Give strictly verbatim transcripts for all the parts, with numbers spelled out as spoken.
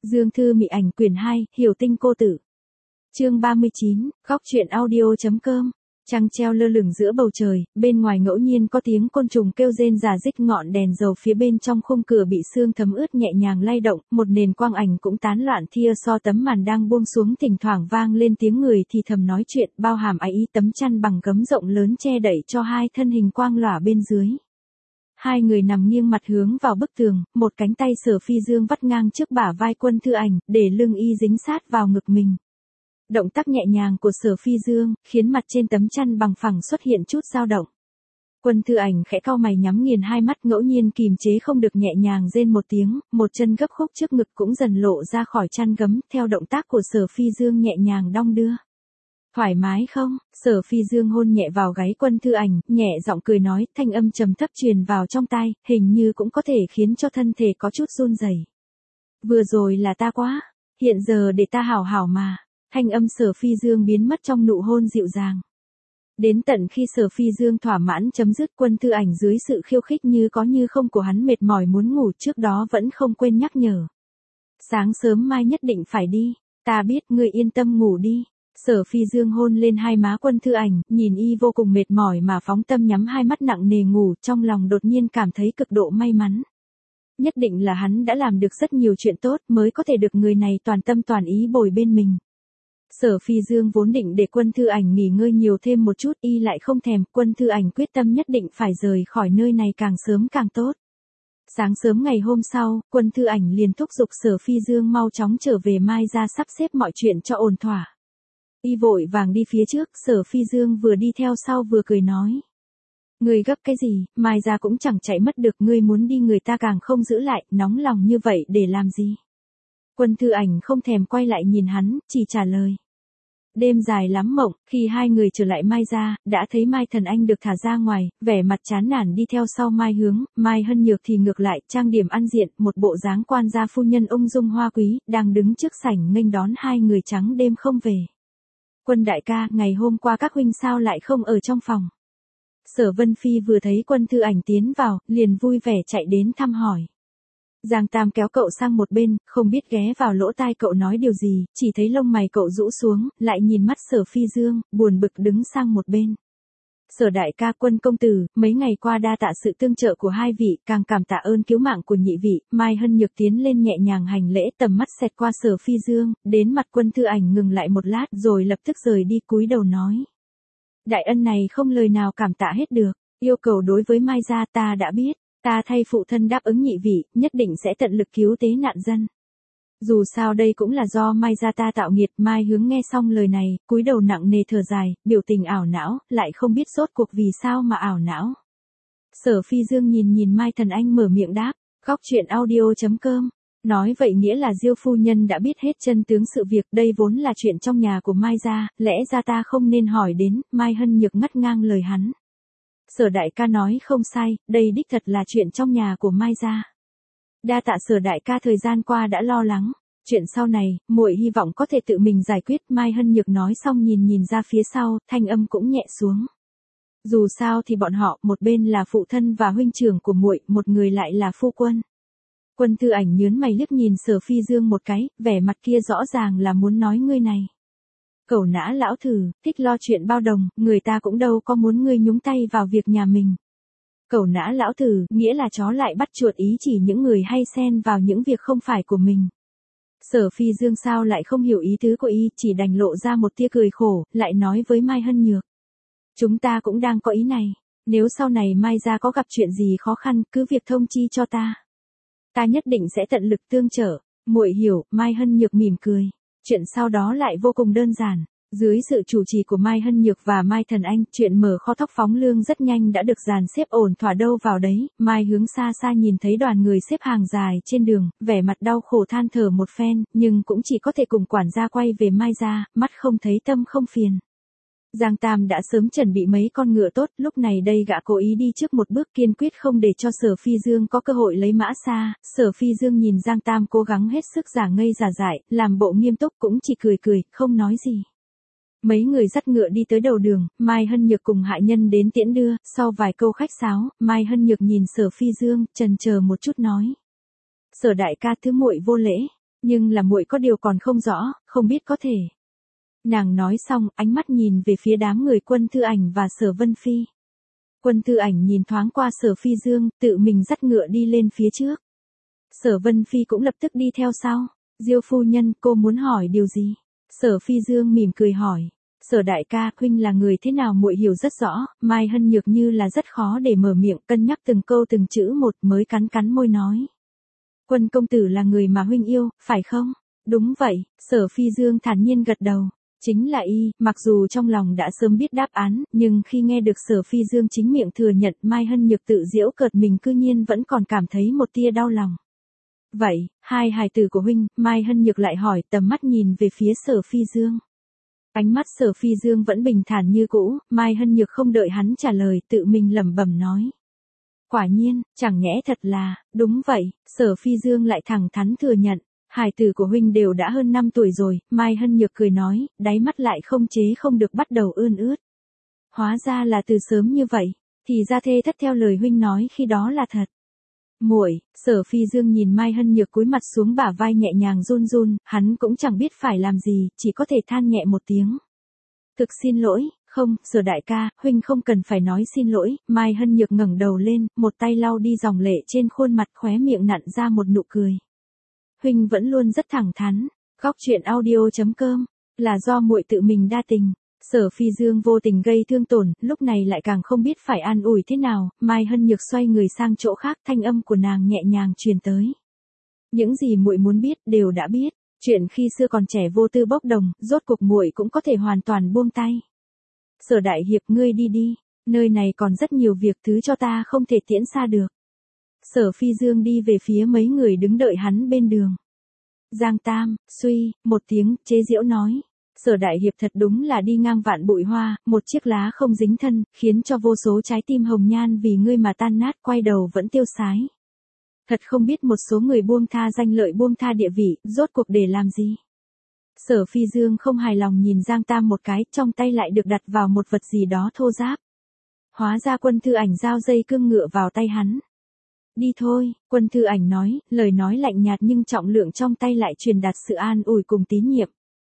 Dương Thư Mị Ảnh quyển hai, Hiểu Tinh Cô Tử. Chương ba mươi chín, góc truyện audio.com. Trăng treo lơ lửng giữa bầu trời, bên ngoài ngẫu nhiên có tiếng côn trùng kêu rên rả rích, ngọn đèn dầu phía bên trong khung cửa bị sương thấm ướt nhẹ nhàng lay động, một nền quang ảnh cũng tán loạn thia so tấm màn đang buông xuống, thỉnh thoảng vang lên tiếng người thì thầm nói chuyện, bao hàm ái ý. Tấm chăn bằng gấm rộng lớn che đậy cho hai thân hình quang lỏa bên dưới. Hai người nằm nghiêng mặt hướng vào bức tường, một cánh tay Sở Phi Dương vắt ngang trước bả vai Quân Thư Ảnh, để lưng y dính sát vào ngực mình. Động tác nhẹ nhàng của Sở Phi Dương, khiến mặt trên tấm chăn bằng phẳng xuất hiện chút dao động. Quân Thư Ảnh khẽ cau mày nhắm nghiền hai mắt, ngẫu nhiên kìm chế không được nhẹ nhàng rên một tiếng, một chân gấp khúc trước ngực cũng dần lộ ra khỏi chăn gấm, theo động tác của Sở Phi Dương nhẹ nhàng đong đưa. Thoải mái không? Sở Phi Dương hôn nhẹ vào gáy Quân Thư Ảnh, nhẹ giọng cười nói, thanh âm trầm thấp truyền vào trong tai, hình như cũng có thể khiến cho thân thể có chút run rẩy. Vừa rồi là ta quá, hiện giờ để ta hảo hảo mà. Thanh âm Sở Phi Dương biến mất trong nụ hôn dịu dàng. Đến tận khi Sở Phi Dương thỏa mãn chấm dứt, Quân Thư Ảnh dưới sự khiêu khích như có như không của hắn mệt mỏi muốn ngủ, trước đó vẫn không quên nhắc nhở. Sáng sớm mai nhất định phải đi, ta biết, ngươi yên tâm ngủ đi. Sở Phi Dương hôn lên hai má Quân Thư Ảnh, nhìn y vô cùng mệt mỏi mà phóng tâm nhắm hai mắt nặng nề ngủ, trong lòng đột nhiên cảm thấy cực độ may mắn. Nhất định là hắn đã làm được rất nhiều chuyện tốt mới có thể được người này toàn tâm toàn ý bồi bên mình. Sở Phi Dương vốn định để Quân Thư Ảnh nghỉ ngơi nhiều thêm một chút, y lại không thèm. Quân Thư Ảnh quyết tâm nhất định phải rời khỏi nơi này càng sớm càng tốt. Sáng sớm ngày hôm sau, Quân Thư Ảnh liền thúc giục Sở Phi Dương mau chóng trở về Mai ra sắp xếp mọi chuyện cho ổn thỏa. Y vội vàng đi phía trước, Sở Phi Dương vừa đi theo sau vừa cười nói. Ngươi gấp cái gì, Mai ra cũng chẳng chạy mất được, ngươi muốn đi người ta càng không giữ lại, nóng lòng như vậy để làm gì? Quân Thư Ảnh không thèm quay lại nhìn hắn, chỉ trả lời. Đêm dài lắm mộng, khi hai người trở lại Mai ra, đã thấy Mai Thần Anh được thả ra ngoài, vẻ mặt chán nản đi theo sau Mai Hướng, Mai Hân Nhược thì ngược lại, trang điểm ăn diện, một bộ dáng quan gia phu nhân ung dung hoa quý, đang đứng trước sảnh nghênh đón hai người trắng đêm không về. Quân đại ca, ngày hôm qua các huynh sao lại không ở trong phòng? Sở Vân Phi vừa thấy Quân Thư Ảnh tiến vào, liền vui vẻ chạy đến thăm hỏi. Giang Tam kéo cậu sang một bên, không biết ghé vào lỗ tai cậu nói điều gì, chỉ thấy lông mày cậu rũ xuống, lại nhìn mắt Sở Phi Dương, buồn bực đứng sang một bên. Sở đại ca, Quân công tử, mấy ngày qua đa tạ sự tương trợ của hai vị, càng cảm tạ ơn cứu mạng của nhị vị. Mai Hân Nhược tiến lên nhẹ nhàng hành lễ, tầm mắt xẹt qua Sở Phi Dương, đến mặt Quân Thư Ảnh ngừng lại một lát rồi lập tức rời đi, cúi đầu nói. Đại ân này không lời nào cảm tạ hết được, yêu cầu đối với Mai gia ta đã biết, ta thay phụ thân đáp ứng nhị vị, nhất định sẽ tận lực cứu tế nạn dân. Dù sao đây cũng là do Mai gia ta tạo nghiệt. Mai Hướng nghe xong lời này, cúi đầu nặng nề thở dài, biểu tình ảo não, lại không biết rốt cuộc vì sao mà ảo não. Sở Phi Dương nhìn nhìn Mai Thần Anh mở miệng đáp, góc truyện audio.com. Nói vậy nghĩa là Diêu phu nhân đã biết hết chân tướng sự việc, đây vốn là chuyện trong nhà của Mai gia, lẽ ra ta không nên hỏi đến. Mai Hân Nhược ngắt ngang lời hắn. Sở đại ca nói không sai, đây đích thật là chuyện trong nhà của Mai gia. Đa tạ Sở đại ca thời gian qua đã lo lắng, chuyện sau này, muội hy vọng có thể tự mình giải quyết. Mai Hân Nhược nói xong nhìn nhìn ra phía sau, thanh âm cũng nhẹ xuống. Dù sao thì bọn họ, một bên là phụ thân và huynh trưởng của muội, một người lại là phu quân. Quân Thư Ảnh nhớn mày liếc nhìn Sở Phi Dương một cái, vẻ mặt kia rõ ràng là muốn nói ngươi này. Cẩu nã lão thử, thích lo chuyện bao đồng, người ta cũng đâu có muốn ngươi nhúng tay vào việc nhà mình. Cẩu nã lão thử, nghĩa là chó lại bắt chuột, ý chỉ những người hay xen vào những việc không phải của mình. Sở Phi Dương sao lại không hiểu ý tứ của y, chỉ đành lộ ra một tia cười khổ, lại nói với Mai Hân Nhược. Chúng ta cũng đang có ý này, nếu sau này Mai gia có gặp chuyện gì khó khăn, cứ việc thông chi cho ta. Ta nhất định sẽ tận lực tương trợ. Muội hiểu. Mai Hân Nhược mỉm cười. Chuyện sau đó lại vô cùng đơn giản. Dưới sự chủ trì của Mai Hân Nhược và Mai Thần Anh, chuyện mở kho thóc phóng lương rất nhanh đã được dàn xếp ổn thỏa đâu vào đấy. Mai Hướng xa xa nhìn thấy đoàn người xếp hàng dài trên đường, vẻ mặt đau khổ than thở một phen, nhưng cũng chỉ có thể cùng quản gia quay về Mai gia, mắt không thấy tâm không phiền. Giang Tam đã sớm chuẩn bị mấy con ngựa tốt, lúc này đây gã cố ý đi trước một bước, kiên quyết không để cho Sở Phi Dương có cơ hội lấy mã xa. Sở Phi Dương nhìn Giang Tam cố gắng hết sức giả ngây giả dại, làm bộ nghiêm túc, cũng chỉ cười cười, không nói gì. Mấy người dắt ngựa đi tới đầu đường, Mai Hân Nhược cùng hạ nhân đến tiễn đưa, sau vài câu khách sáo, Mai Hân Nhược nhìn Sở Phi Dương, chần chờ một chút nói. Sở đại ca, thứ muội vô lễ. Nhưng là muội có điều còn không rõ, không biết có thể. Nàng nói xong, ánh mắt nhìn về phía đám người Quân Thư Ảnh và Sở Vân Phi. Quân Thư Ảnh nhìn thoáng qua Sở Phi Dương, tự mình dắt ngựa đi lên phía trước. Sở Vân Phi cũng lập tức đi theo sau. Diêu phu nhân, cô muốn hỏi điều gì? Sở Phi Dương mỉm cười hỏi. Sở đại ca, huynh là người thế nào muội hiểu rất rõ, Mai Hân Nhược như là rất khó để mở miệng, cân nhắc từng câu từng chữ một mới cắn cắn môi nói. Quân công tử là người mà huynh yêu, phải không? Đúng vậy, Sở Phi Dương thản nhiên gật đầu. Chính là y, mặc dù trong lòng đã sớm biết đáp án, nhưng khi nghe được Sở Phi Dương chính miệng thừa nhận Mai Hân Nhược tự giễu cợt mình cư nhiên vẫn còn cảm thấy một tia đau lòng. Vậy, hai hài tử của huynh, Mai Hân Nhược lại hỏi, tầm mắt nhìn về phía Sở Phi Dương. Ánh mắt Sở Phi Dương vẫn bình thản như cũ, Mai Hân Nhược không đợi hắn trả lời, tự mình lẩm bẩm nói. Quả nhiên, chẳng nhẽ thật là, đúng vậy, Sở Phi Dương lại thẳng thắn thừa nhận. Hài tử của huynh đều đã hơn năm tuổi rồi, Mai Hân Nhược cười nói, đáy mắt lại không chế không được bắt đầu ươn ướt. Hóa ra là từ sớm như vậy, thì ra thê thất theo lời huynh nói khi đó là thật. Muội, Sở Phi Dương nhìn Mai Hân Nhược cúi mặt xuống bả vai nhẹ nhàng run run, hắn cũng chẳng biết phải làm gì, chỉ có thể than nhẹ một tiếng. Thực xin lỗi, không, Sở đại ca, huynh không cần phải nói xin lỗi, Mai Hân Nhược ngẩng đầu lên, một tay lau đi dòng lệ trên khuôn mặt, khóe miệng nặn ra một nụ cười. Huynh vẫn luôn rất thẳng thắn. Góc truyện audio chấm com là do muội tự mình đa tình. Sở Phi Dương vô tình gây thương tổn, lúc này lại càng không biết phải an ủi thế nào, Mai Hân Nhược xoay người sang chỗ khác, thanh âm của nàng nhẹ nhàng truyền tới. Những gì muội muốn biết đều đã biết, chuyện khi xưa còn trẻ vô tư bốc đồng, rốt cuộc muội cũng có thể hoàn toàn buông tay. Sở đại hiệp ngươi đi đi, nơi này còn rất nhiều việc thứ cho ta không thể tiễn xa được. Sở Phi Dương đi về phía mấy người đứng đợi hắn bên đường. Giang Tam, suy, một tiếng, chế giễu nói. Sở đại hiệp thật đúng là đi ngang vạn bụi hoa, một chiếc lá không dính thân, khiến cho vô số trái tim hồng nhan vì ngươi mà tan nát, quay đầu vẫn tiêu sái. Thật không biết một số người buông tha danh lợi buông tha địa vị, rốt cuộc để làm gì. Sở Phi Dương không hài lòng nhìn Giang Tam một cái, trong tay lại được đặt vào một vật gì đó thô ráp. Hóa ra Quân Thư Ảnh giao dây cương ngựa vào tay hắn. Đi thôi, Quân Thư Ảnh nói, lời nói lạnh nhạt nhưng trọng lượng trong tay lại truyền đạt sự an ủi cùng tín nhiệm.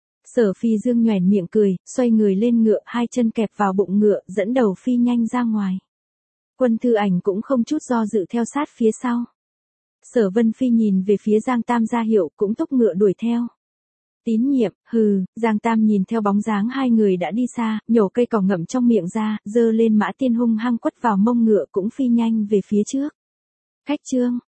Sở Phi Dương nhoẻn miệng cười, xoay người lên ngựa, hai chân kẹp vào bụng ngựa, dẫn đầu phi nhanh ra ngoài. Quân Thư Ảnh cũng không chút do dự theo sát phía sau. Sở Vân Phi nhìn về phía Giang Tam ra hiệu, cũng thúc ngựa đuổi theo. Tín nhiệm, hừ, Giang Tam nhìn theo bóng dáng hai người đã đi xa, nhổ cây cỏ ngậm trong miệng ra, giơ lên mã tiên hung hăng quất vào mông ngựa cũng phi nhanh về phía trước. Khách trương,